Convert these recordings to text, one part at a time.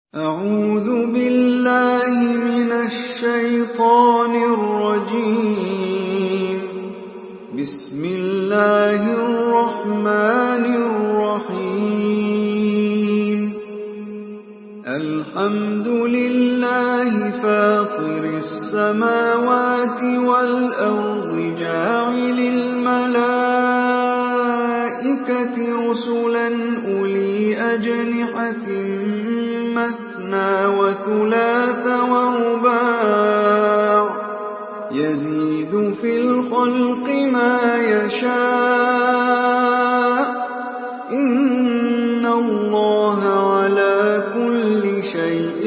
أعوذ بالله من الشيطان الرجيم. بسم الله الرحمن الرحيم. الحمد لله فاطر السماوات والأرض جاعل الملائكة رسلا أولي أجنحة مثنى وثلاث ورباع يزيد في الخلق ما يشاء إن الله على كل شيء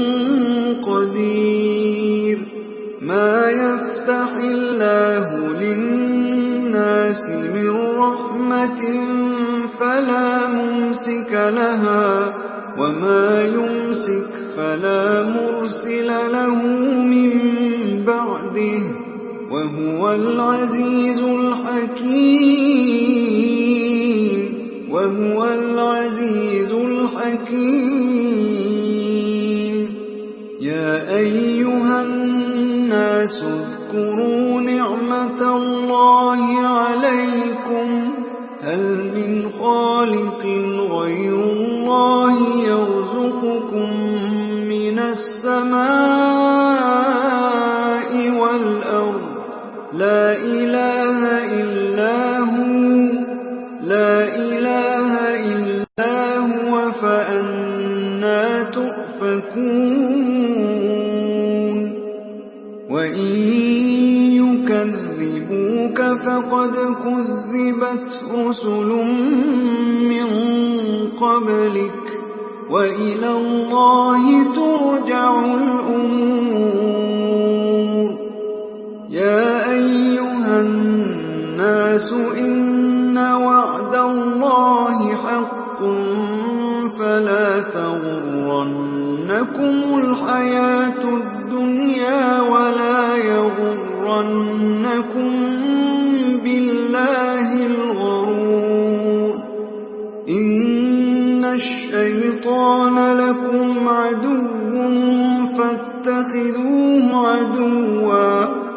قدير. ما يفتح الله للناس من رحمة فلا ممسك لها وما يمسك فلا مرسل له من بعده وهو العزيز الحكيم. يا أيها الناس اذكروا نعمة الله عليكم هل من خالق غير الله يرزقكم من السماء والأرض لا إله إلا هو فأنى تؤفكون. وإن يكذبوك فقد كذبت رسل من قبلك وإلى الله ترجع الأمور. يا أيها الناس إن وعد الله حق فلا تغرنكم الحياة الدنيا ولا يغرنكم بالله الغرور. إن الشيطان لكم عدو فاتخذوه عدوا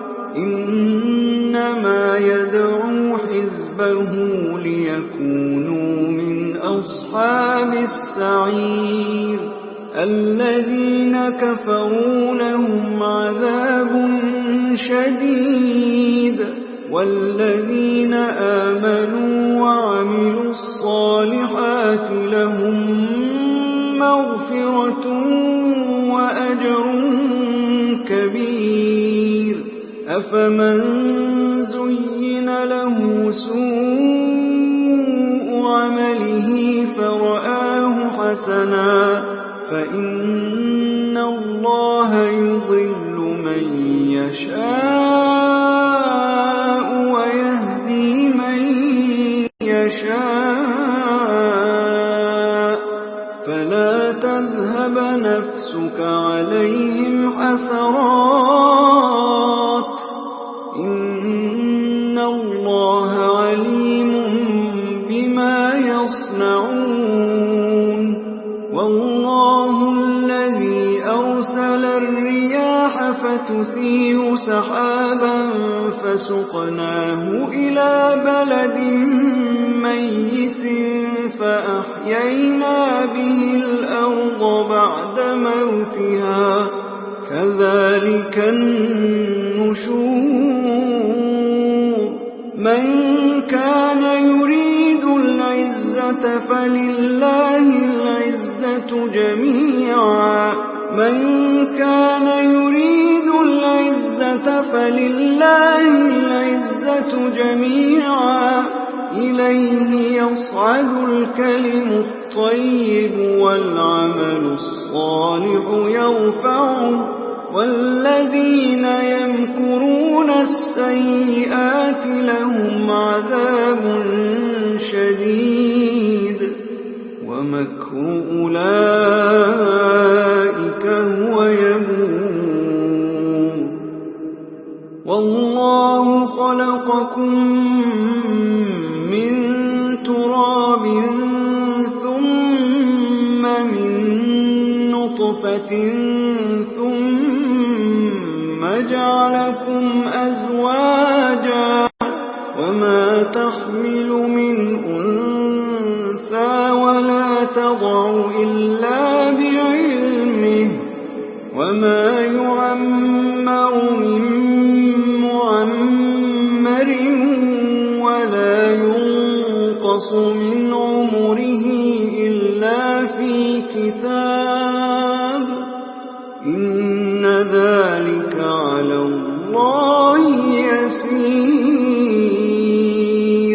إنما يدعو حزبه ليكونوا من أصحاب السعير. الذين كفروا لهم عذاب شديد والذين آمنوا وعملوا الصالحات لهم مغفرة وأجر كبير. أفمن زين له سوء عمله فرآه حسنا فإن الله يضل من يشاء ويهدي من يشاء فلا تذهب نفسك عليهم حسرات إن الله عليم بما يصنعون. والله الذي أرسل الرياح فتثير سحابا فسقناه إلى بلد ميت فأحيينا به الأرض بعد موتها كذلك النشور. من كان يريد العزة فلله العزة جميعا إليه يصعد الكلم الطيب والعمل الصالح يرفعه والذين يمكرون السيئات لهم عذاب شديد ومكر أولئك هو يبور. والله خلقكم من تراب ثم من نطفة ثم جعلكم أزواجا وما تحمل من أنثى ولا تضع إلا بعلمه وما يعمر من معمر ولا ينقص من عمره إلا في كتاب إن ذلك على الله يسير.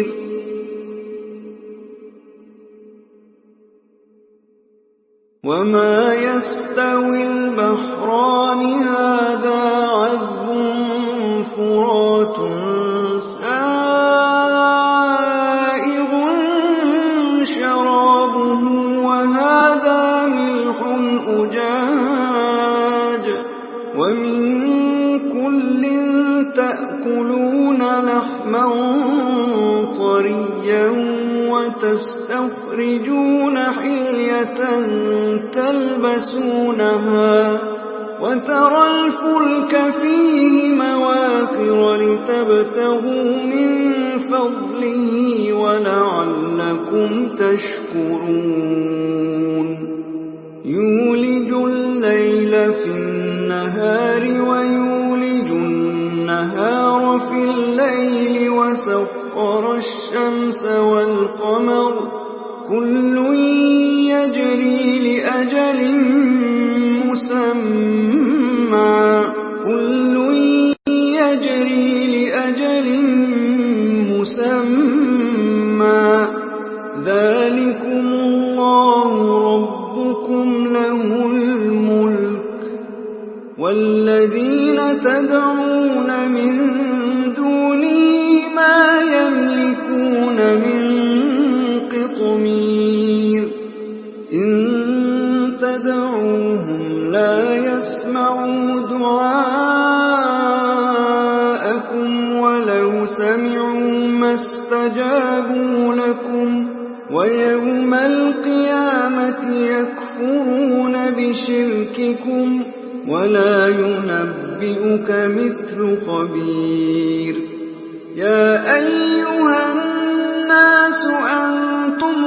وما يستوي البحران هذا عذب فرات سائغ شرابه وهذا ملح أجاج ومن كل تأكلون لحما طريا وتستخرجون حلية تلبسونها وترى الفلك فيه مواخر لتبتغوا من فضله ولعلكم تشكرون. يولج الليل في النهار ويولج النهار في الليل وسخر الشمس والقمر كل يجري لأجل مسمى ذلكم الله ربكم له الملك والذين تدعون من دونه ما يملكون من قطمير إن تدعوهم لا يسمعوا دعاءكم ولو سمعوا ما استجابوا لكم ويوم القيامة يكفرون بشرككم ولا ينبئك مثل خبير. يا أيها الناس أنتم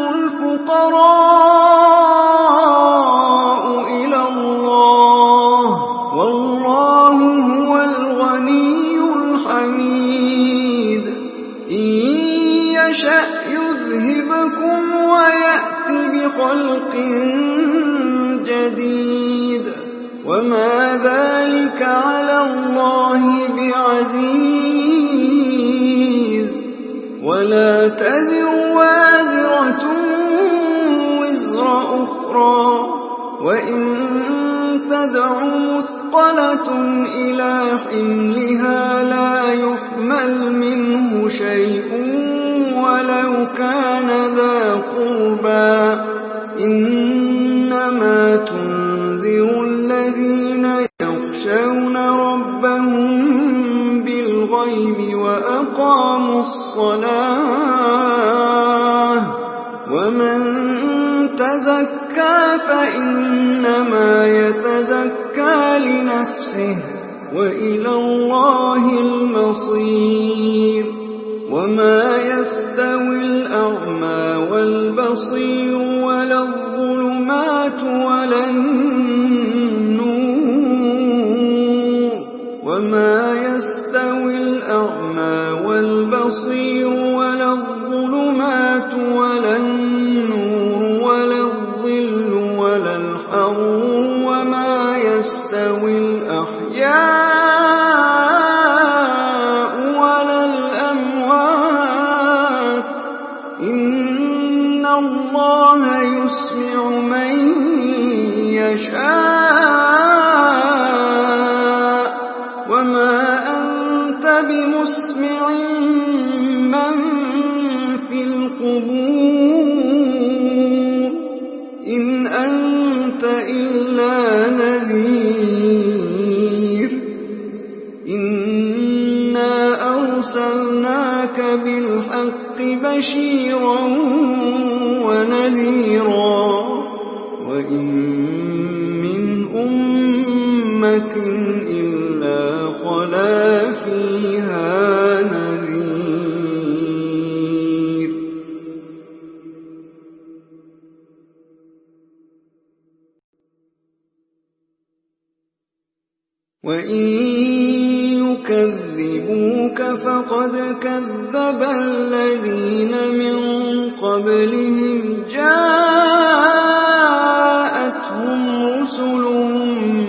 الفقراء إلى الله والله هو الغني الحميد إن يشأ يذهبكم ويأتي بخلق جديد وما ذلك على الله بعزيز. ولا تزر وازرة وزر أخرى وإن تدع مثقلة إلى حملها لا يحمل منه شيء ولو كان ذا قربى إنما تنذر الذين يخشون ربهم بالغيب وأقاموا الصلاة ومن تزكى فإنما يتزكى لنفسه وإلى الله المصير. وما يستوي الأعمى والبصير ولا الظلمات ولا النور وما يستوي الأعمى والبصير ولا الظلمات ولا النور ولا الظل ولا الحرور وما يستوي الأحياء ولا الأموات إن الله يسمع من يشاء وما أنت بمسمع من في القبور إن أنت إلا نذير. إنا أرسلناك بالحق بشيرا ونذيرا وإن من أمة إلا خلا فيها نذير وإن يكذبوك فقد كذب الذين من قبلهم جاءتهم رسلهم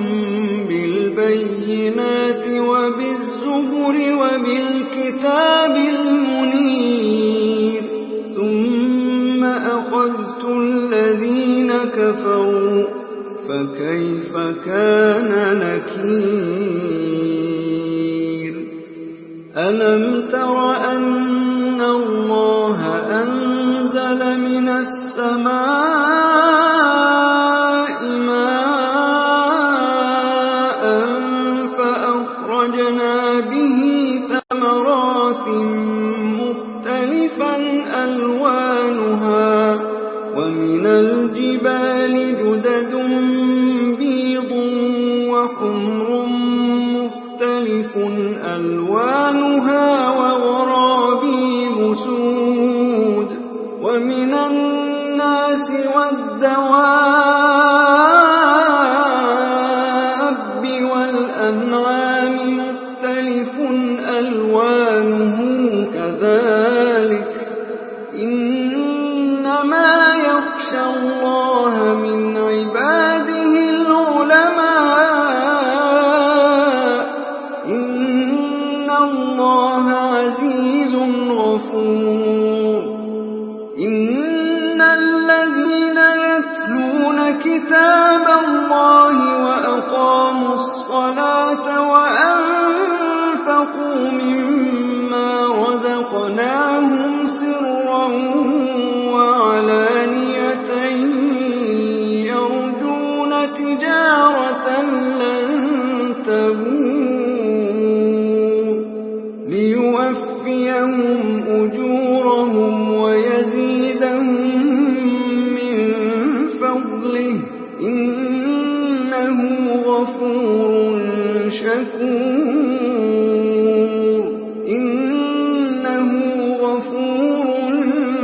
بالبينات وبالزبر وبالكتاب المنير ثم أخذت الذين كفروا فكيف كان نكير ألم تر أن الله أنزل من السماء ماء فأخرجنا به ثمرات مختلفا ألوانها ومن الجبال جدد بيض وحمر مختلف ألوانها وغرابيب سود ومن الناس والدواب والأنعام مختلف ألوانه كذلك إنما يخشى الله من عباده العلماء إن الله عزيز غفور إن الذين يتلون كتاب الله وأقاموا الصلاة وأنفقوا مما رزقناهم سرا وعلانية يرجون تجارة لن تبور ليوفيهم أجورهم ويزيدهم من فضله إنه غفور شكور إنه غفور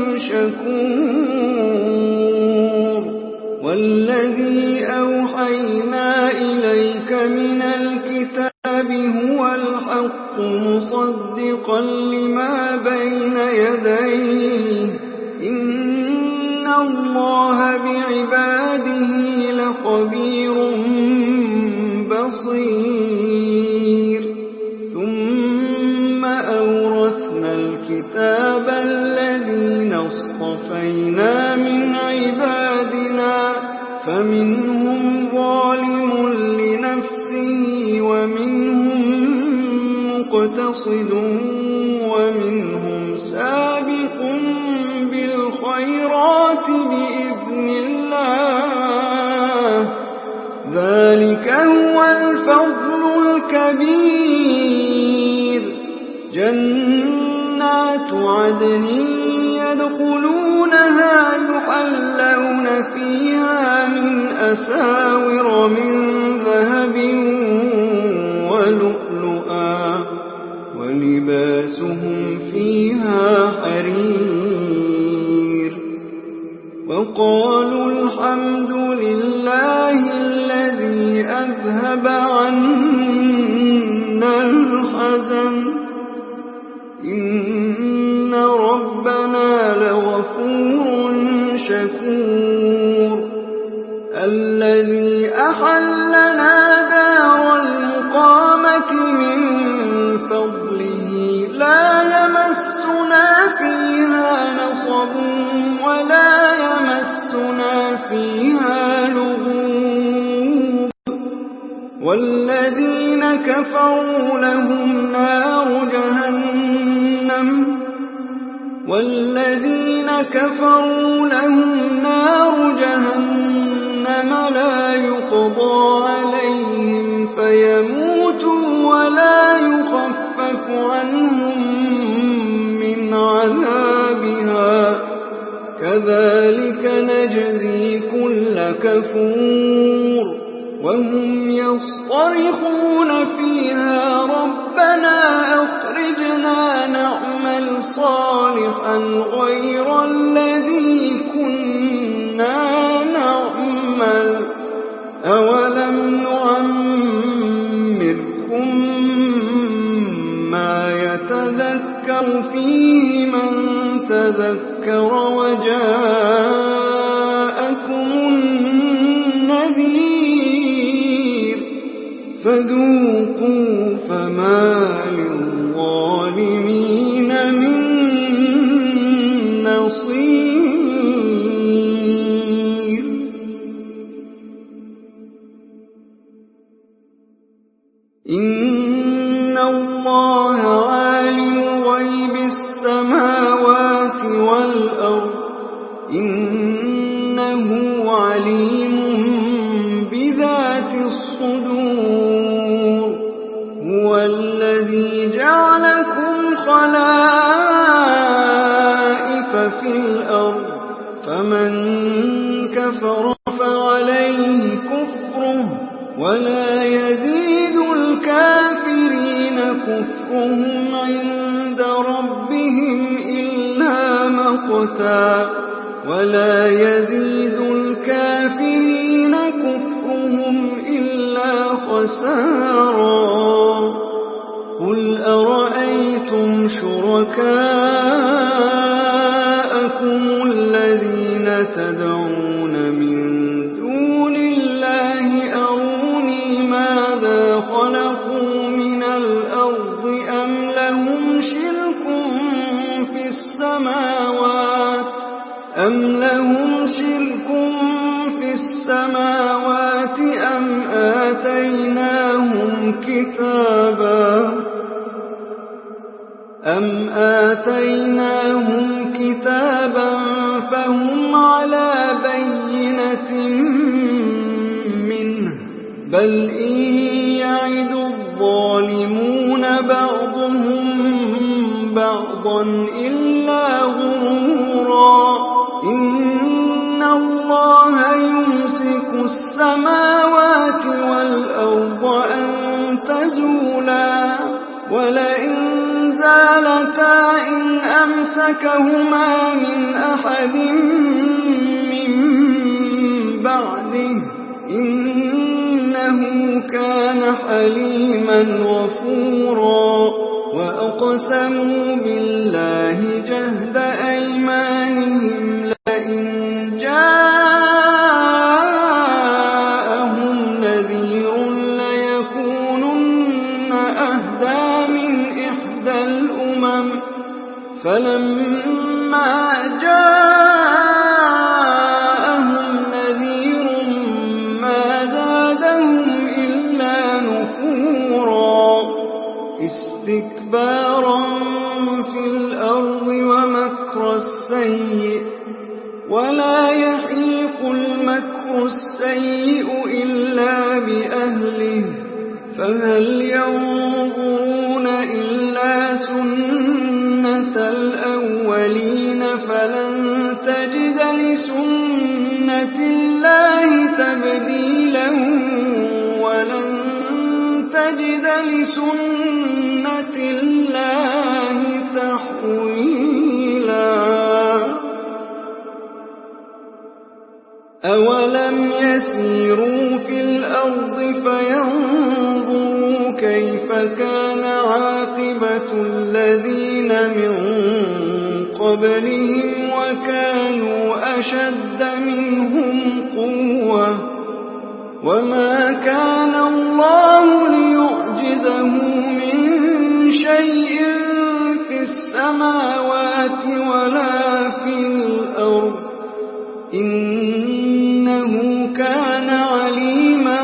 شكور والذي أوحينا إليك من الكتاب هو الحق مصدقا لما بين يديه إن الله بعباده لخبير بصير ثم أورثنا الكتاب الذين اصطفينا من عبادنا فمنهم ظالم لنفسه ومنهم مقتصد ومنهم سابق بالخيرات بإذن الله ذلك هو الفضل الكبير جنات عدن يدخلونها يحلون فيها من أساور من ذهب ولؤلؤا ولباسهم فيها حرير وقالوا الحمد لله الذي أذهب عنا الحزن إن ربنا لغفور شكور الذي أحلنا دار المقامة من فضله لا يمسنا فيها نصب ولا يمسنا فيها لغوب والذين كفروا لهم نار جهنم لا يقضى عليهم فيموتوا ولا يخفف عنهم من عذابها كذلك نجزي كل كفور وهم يصطرخون فيها ربنا أخرجنا نعمل صالحا غير الذي كنا نعمل أولم نعمركم ما يتذكر فيه من تذكر وجاءكم النذير فذوقوا فما للظالمين من نصير. إن الله عالم غيب السماوات والأرض إنه عليم بذات الصدور. هو الذي جعلكم خلائف في الأرض فمن كفر فعليه كفره ولا يزيد الكافرين كفرهم عند ربهم إلا مقتا ولا يزيد الكافرين كفرهم إلا خسارا. قل أرأيتم شركاءكم الذين تدعون من دون الله أروني ماذا خلقوا من الأرض أم لهم شرك في السماوات أم آتيناهم كتابا فهم على بينة منه بل إن يعد الظالمون بعضهم بعضا إلا غرورا. إن الله يمسك السماوات والأرض أن تزولا ولئن زالتا إن أمسكهما من أحد من بعده إنه كان حليما غفورا. وأقسموا بالله جهد أيمانهم لئن جاءهم نذير ليكونن أهدى من إحدى الأمم فلما جاءهم نذير ما زادهم إلا نفورا استكبارا في الأرض ومكر السيء ولا يحيق المكر السيء إلا بأهله فهل ينظرون إلا سنة الأولين فلن تجد لسنة الله تبديلا ولن تجد لسنة الله تحويلا. أولم يسيروا في الأرض فينظروا كيف كان عاقبة الذين من قبلهم وكانوا أشد منهم قوة وما كان الله ليعجزه من شيء في السماوات ولا في الأرض إنه كان عليما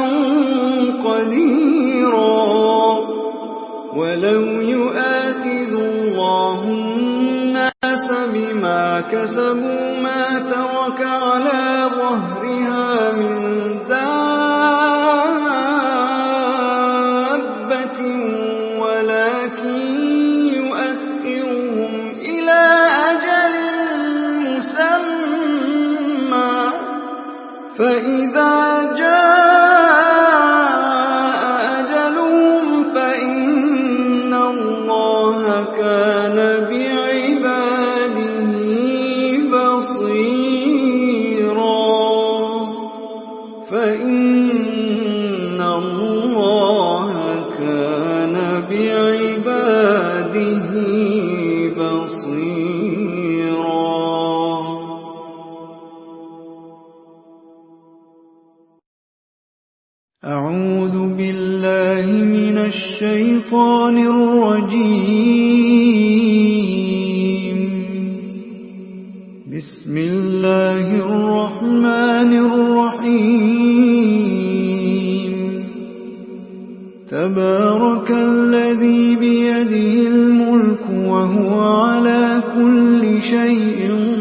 قديرا. ولو يؤاخذ الله الناس بما كسبوا ما ترك على ظهرها من دابة ولكن يؤخرهم إلى أجل مسمى فإذا جاء إِنَّ اللَّهَ كَانَ بِعِبَادِهِ بَصِيرًا. أعوذ بالله من الشيطان الرجيم. بسم الله الرحمن الرحيم. تبارك الذي بيده الملك وهو على كل شيء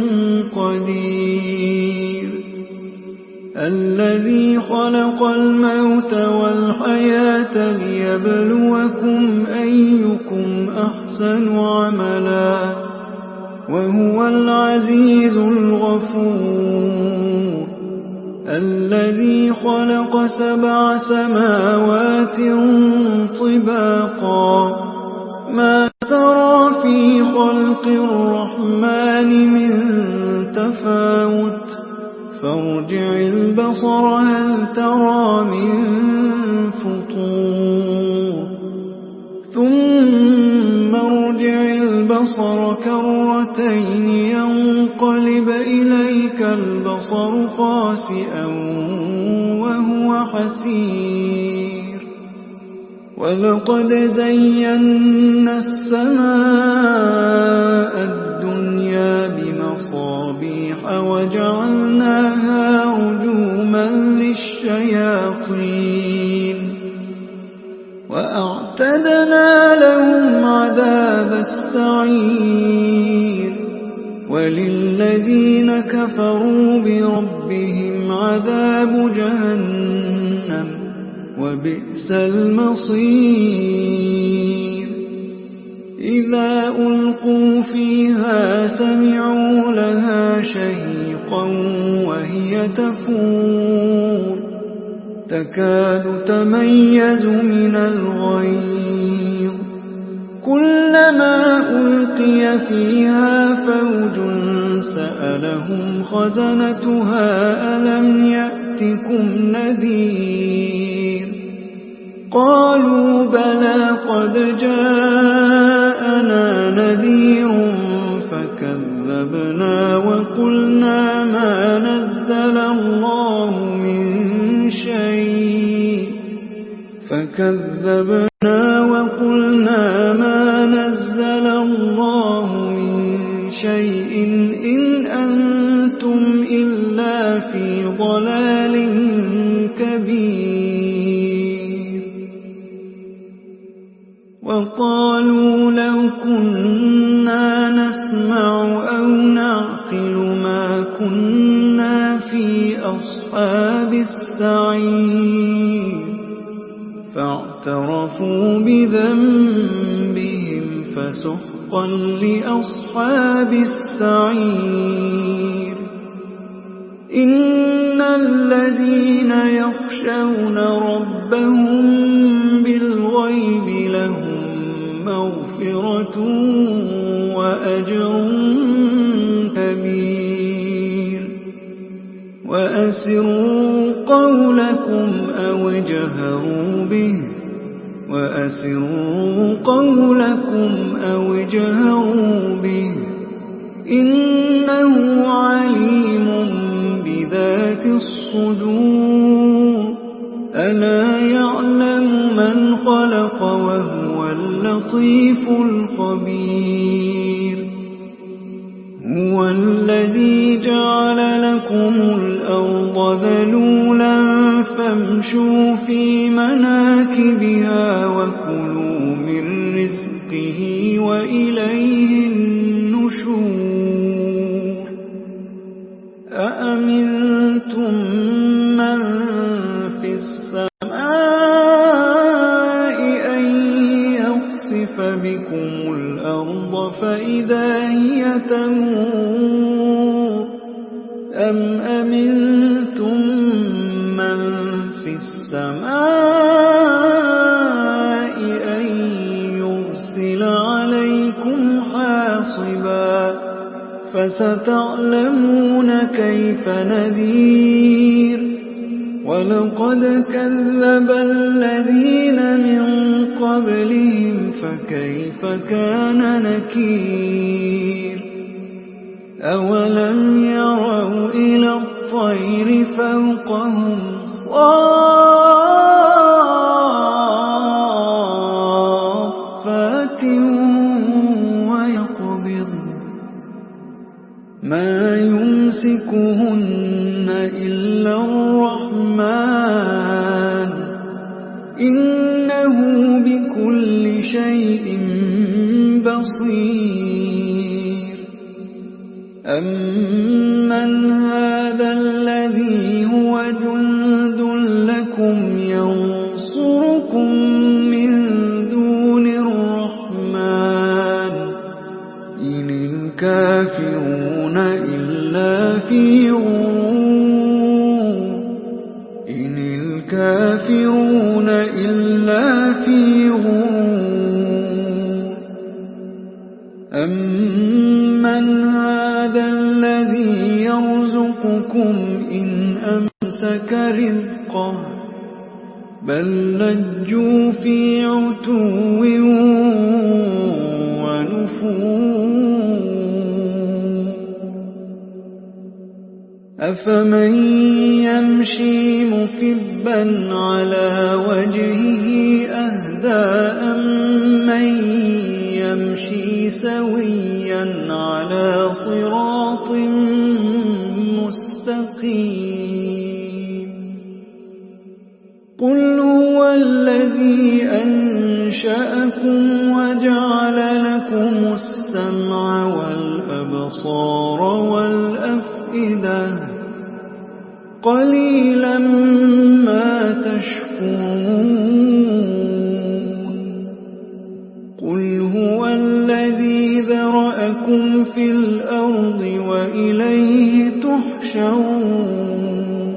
قدير. الذي خلق الموت والحياة ليبلوكم أيكم أحسن عملا وهو العزيز الغفور. الذي خلق 7 سماوات طباقا ما ترى في خلق الرحمن من تفاوت فارجع البصر هل ترى من فطور ثم ارجع البصر كرتين ينقلب إليك البصر خاسئا وهو حسير. ولقد زينا السماء الدنيا بمصابيح وجعلناها رجوما للشياطين وأعتدنا لهم عذاب السعير. وللذين كفروا بربهم عذاب جهنم وبئس المصير. إذا ألقوا فيها سمعوا لها شهيقا وهي تفور تكاد تميز من الغيظ. كلما ألقي فيها فوج سألهم خزنتها ألم يأتكم نذير. قالوا بلى قد جاءنا نذير فكذبنا وقلنا ما نزل الله من شيء إن أنتم إلا في ضلال كبير. وقالوا لو كنا نسمع أو نعقل ما كنا في أصحاب السعير. فاعترفوا بذنبهم فسحقا لأصحاب السعير. إن الذين يخشون ربهم بالغيب لهم مغفرة وأجر كبير. وأسروا قولكم أو اجهروا به إنه عليم بذات الصدور. ألا يعلم من خلق وهو اللطيف الخبير. هو الذي جعل لكم الأرض ذلولا فامشوا في مناكبها وكلوا من رزقه وإليه النشور. أأمنتم من في السماء أن يخسف بكم الأرض فإذا هي تمور أم أمنتم من في السماء أن يرسل عليكم حاصبا فستعلمون كيف نذير. وَلَقَدْ كَذَّبَ الَّذِينَ مِن قَبْلِهِمْ فَكَيْفَ كَانَ نَكِيرِ أَوَلَمْ يَرَوْا إِلَى الطَّيْرِ فَوْقَهُمْ صَافَّاتٍ وَيَقْبِضْنَ مَا يُمْسِكُهُنَّ إِلَّا الرَّحْمَنُ إِنَّهُ بِكُلِّ شَيْءٍ بَصِيرٌ أَمَّنْ هَذَا الَّذِي هُوَ جُندٌ لَّكُمْ يَنصُرُكُم مِّن دُونِ الرَّحْمَنِ إِنِ الْكَافِرُونَ إِلَّا فِي غُرُورٍ إِنِ الْكَافِرُونَ إِلَّا فِي غُرُورٍ أَمَّنْ هَذَا الَّذِي يَرْزُقُكُمْ إِنْ أَمْسَكَ رِزْقَهُ بَل لَّجُّوا فِي عُتُوٍّ وَنُفُورٍ أَفَمَن يَمْشِي مُكِبًّا عَلَى وَجْهِهِ أَهْدَىٰ أَمَّن يَمْشِي سَوِيًّا عَلَى صِرَاطٍ مُّسْتَقِيمٍ قُلْ هُوَ الَّذِي أَنشَأَكُمْ وَجَعَلَ لَكُمُ السَّمْعَ وَالْأَبْصَارَ وَالْأَفْئِدَةَ قَلِيلًا مَّا تَشْكُرُونَ قُلْ هُوَ الَّذِي ذَرَأَكُمْ فِي الْأَرْضِ وَإِلَيْهِ تُحْشَرُونَ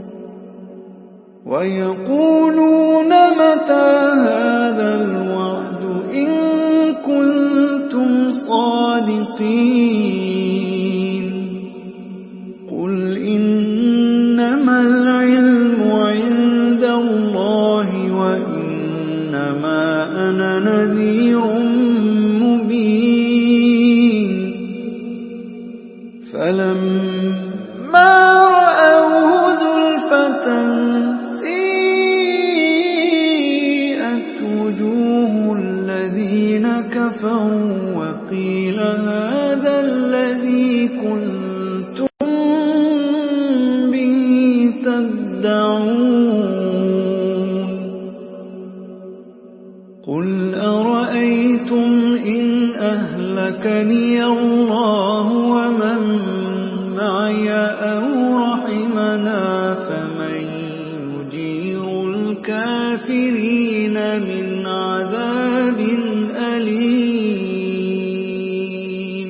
وَيَقُولُونَ مَتَىٰ هَٰذَا الْوَعْدُ إِن كُنتُمْ صَادِقِينَ قُلْ إِنَّمَا الْعِلْمُ عِندَ اللَّهِ وَإِنَّمَا أَنَا نَذِيرٌ مُّبِينٌ فَلَمَّا رَأَوْهُ زُلْفَةً سِيئَتْ وُجُوهُ الَّذِينَ كَفَرُوا وَقِيلَ هَٰذَا الَّذِي كُنتُم بِهِ تَدَّعُونَ قُلْ أَرَأَيْتُمْ إِنْ أَهْلَكَنِيَ اللَّهُ وَمَن مَّعِيَ أَوْ رَحِمَنَا فَمَن يُجِيرُ الْكَافِرِينَ مِنْ عَذَابٍ أَلِيمٍ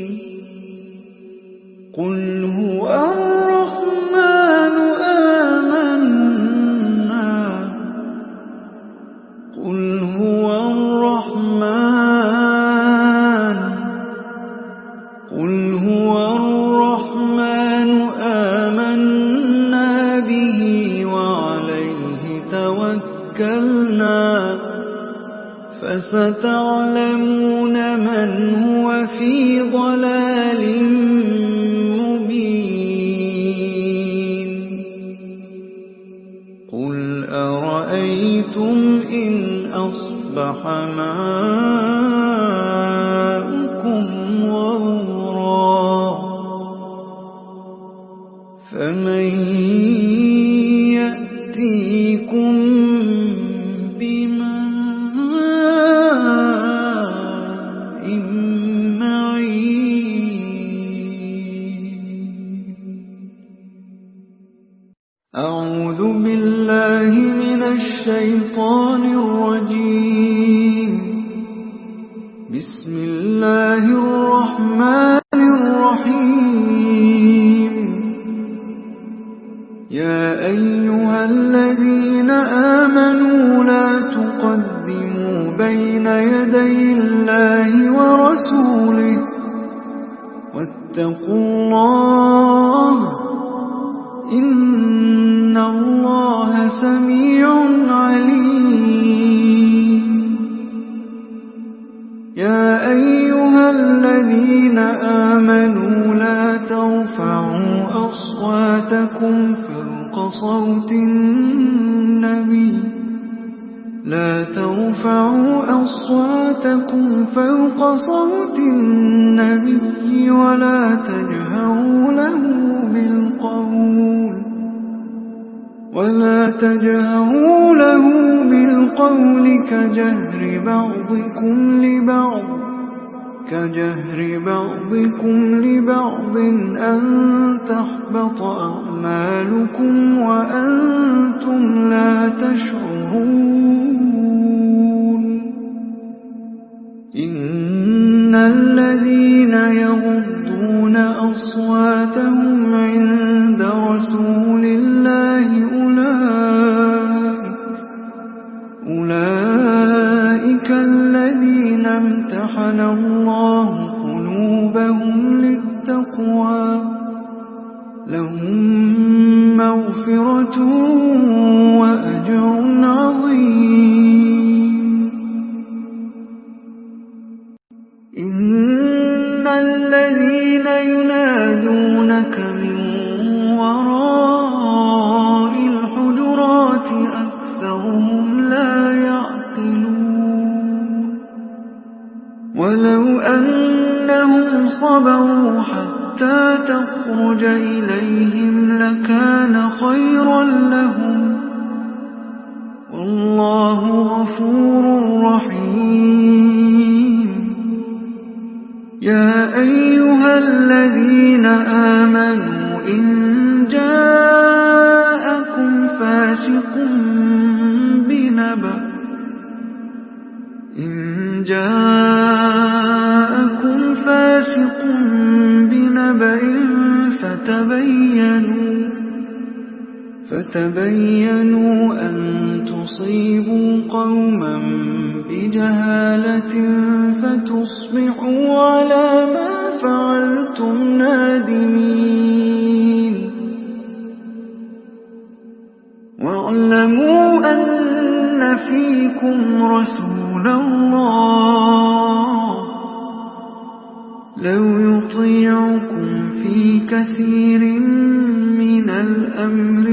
قُلْ هُوَ الرَّحْمَنُ آمَنَّا قُلْ هُوَ الرَّحْمَنُ آمَنَّا بِهِ وَعَلَيْهِ تَوَكَّلْنَا فَسَتَعْلَمُونَ مَنْ هُوَ فِي ضَلَالٍ مُّبِينٍ قُلْ أَرَأَيْتُمْ إِنْ أَصْبَحَ مَاؤُكُمْ غَوْرًا فَمَن يَأْتِيكُم بِمَاءٍ مَّعِينٍ أَعُوذُ بِاللَّهِ مِنَ الشَّيْطَانِ الرَّجِيمِ بِسْمِ اللَّهِ الرَّحْمَنِ الرَّحِيمِ يَا أَيُّهَا الَّذِينَ آمَنُوا لَا تُقَدِّمُوا بَيْنَ يَدَيِ اللَّهِ وَرَسُولِهِ وَاتَّقُوا اللَّهَ إِنَّ اللَّهَ الذين آمنوا لا ترفعوا أصواتكم فوق صوت النبي ولا تجهروا له بالقول كجهر بعضكم لبعض أن تحبط أعمالكم وأنتم لا تشعرون إن الذين يغضون أصواتهم عند رسول الله أولئك الذين امتحن الله قلوبهم للتقوى لهم مغفرة وأجر عظيم إن الذين ينادونك من وراء الحجرات أكثرهم لا يعقلون ولو أنهم صبروا حتى تخرج إليهم لكان خيرا لهم والله غفور رحيم يا أيها الذين آمنوا إن جاءكم فاسق بنبأ فتبينوا أن تصيبوا قوما بجهالة فتصبحوا على ما فعلتم نادمين واعلموا أن فيكم رسول الله لو يطيعكم في كثير من الأمر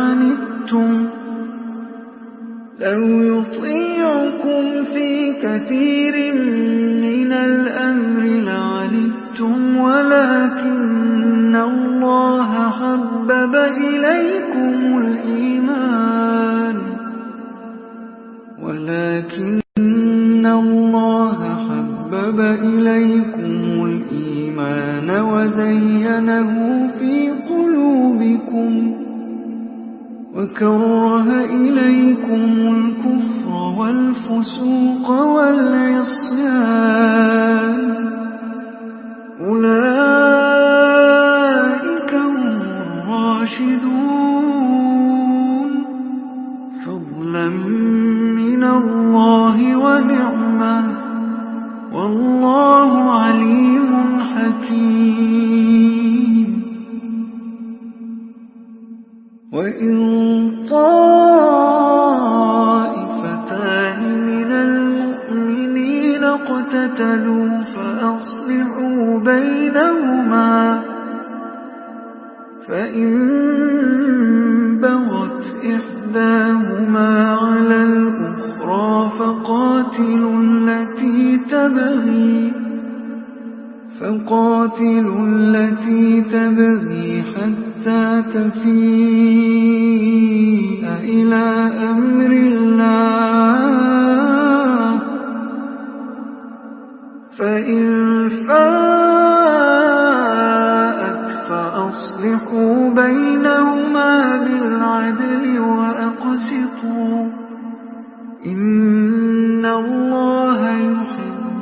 لعنتم ولكن الله حبب إليكم الإيمان وزينه في قلوبكم وكره إليكم الكفر والفسوق والعصيان أولئك هم الراشدون فضلا من الله ونعمة والله عليم حكيم وإن طائفتان من المؤمنين اقتتلوا فأصلحوا بينهما فإن بغت إحداهما على الأخرى فقاتلوا التي تبغي حتى تفيء إلى أمر الله فإن فاءت فأصلحوا بينهما بالعدل وأقسطوا إن الله يحب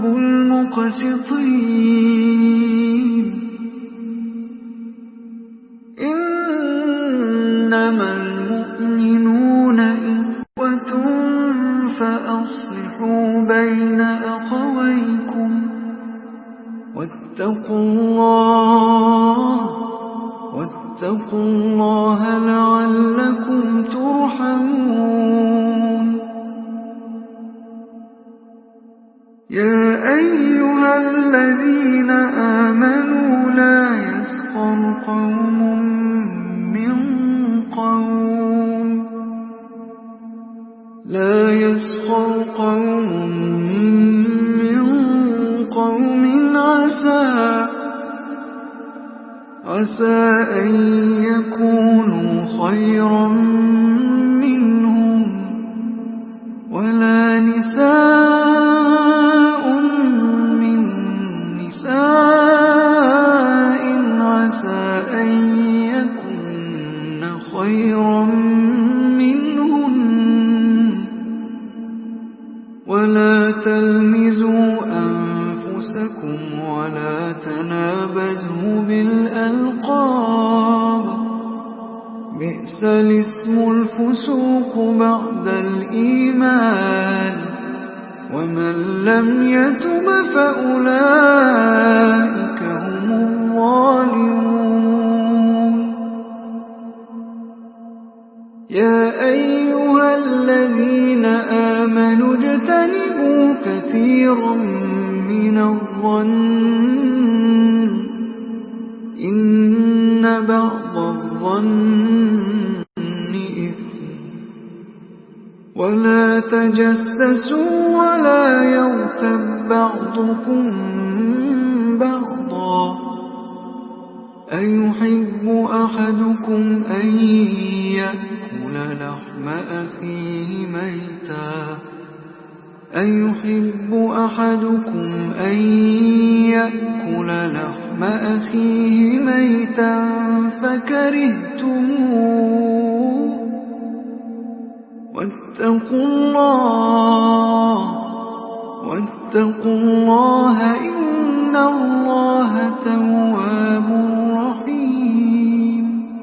المقسطين إنما المؤمنون إخوة فأصلحوا بين أخويكم واتقوا الله لعلكم ترحمون يا أيها الذين آمنوا لا يسخر قوم من قوم عسى أن يكونوا خيرا منهم ولا نساء من نساء عسى أن يكن خيرا منهن ولا تلمزوا أنفسكم ولا تنابزوا بالألقاب بئس الاسم الفسوق بعد الإيمان ومن لم يتب فأولئك هم الظالمون يا أيها الذين آمنوا اجتنبوا كثيرا من الظن إن بعض الظن إثم ولا تجسسوا ولا يغتب بعضكم بعضا أيحب أحدكم أن يأكل لحم أخيه ميتا فكرهتموه واتقوا الله إن الله تواب رحيم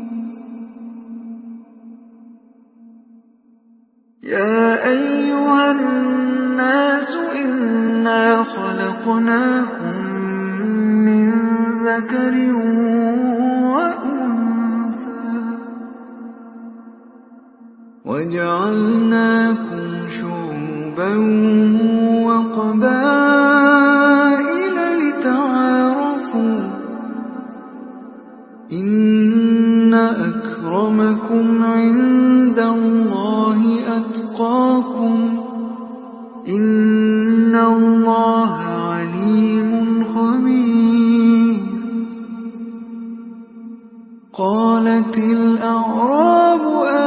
يا أيها الناس إنا خلقناكم من ذكر وأنثى وجعلناكم شعوبا وقبائل لتعارفوا إن أكرمكم عند الله أتقاكم إن الله عليم خبير قالت الأعراب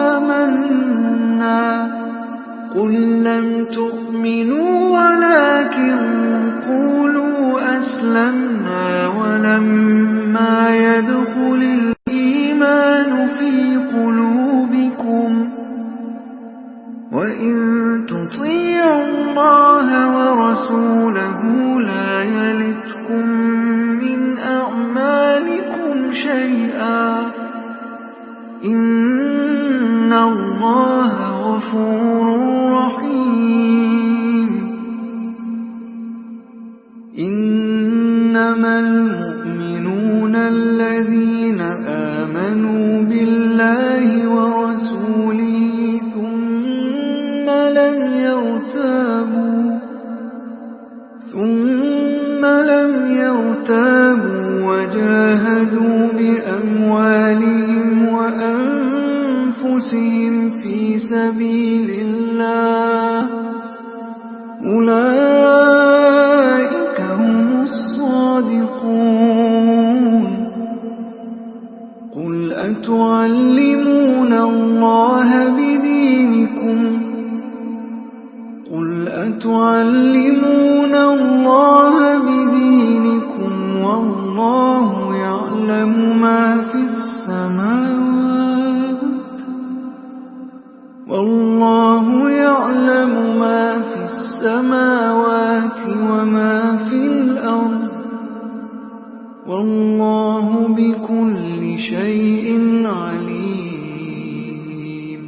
آمنا قل لم تؤمنوا ولكن قولوا أسلمنا ولما يدخل الإيمان في قلوبكم وإن تطيعوا الله ورسوله لا يلتكم من أعمالكم شيئا إن الله غفور رحيم إنما المؤمنون الذين آمنوا بالله ورسوله ثم لم يرتابوا وجاهدوا بأموالهم وأنفسهم في سبيل الله أولئك هم الصادقون قل أتعلمون الله بدينكم والله يعلم ما في السماوات وما في الأرض والله بكل شيء عليم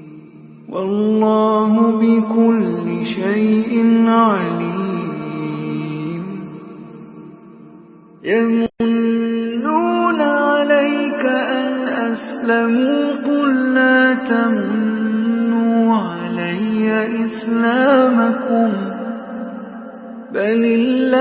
يمنون عليك أن أسلموا قل لا تمنوا علي إسلامكم بل الله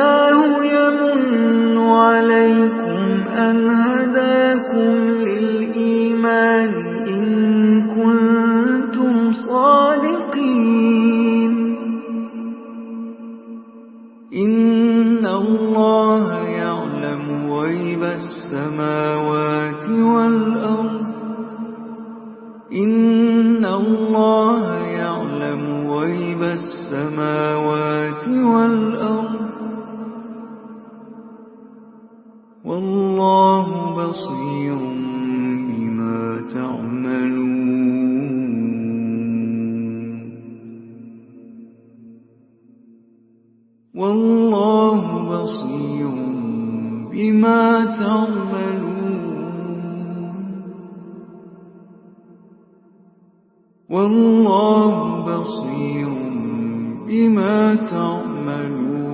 والله بصير بما تعملون والله بصير بما تعملون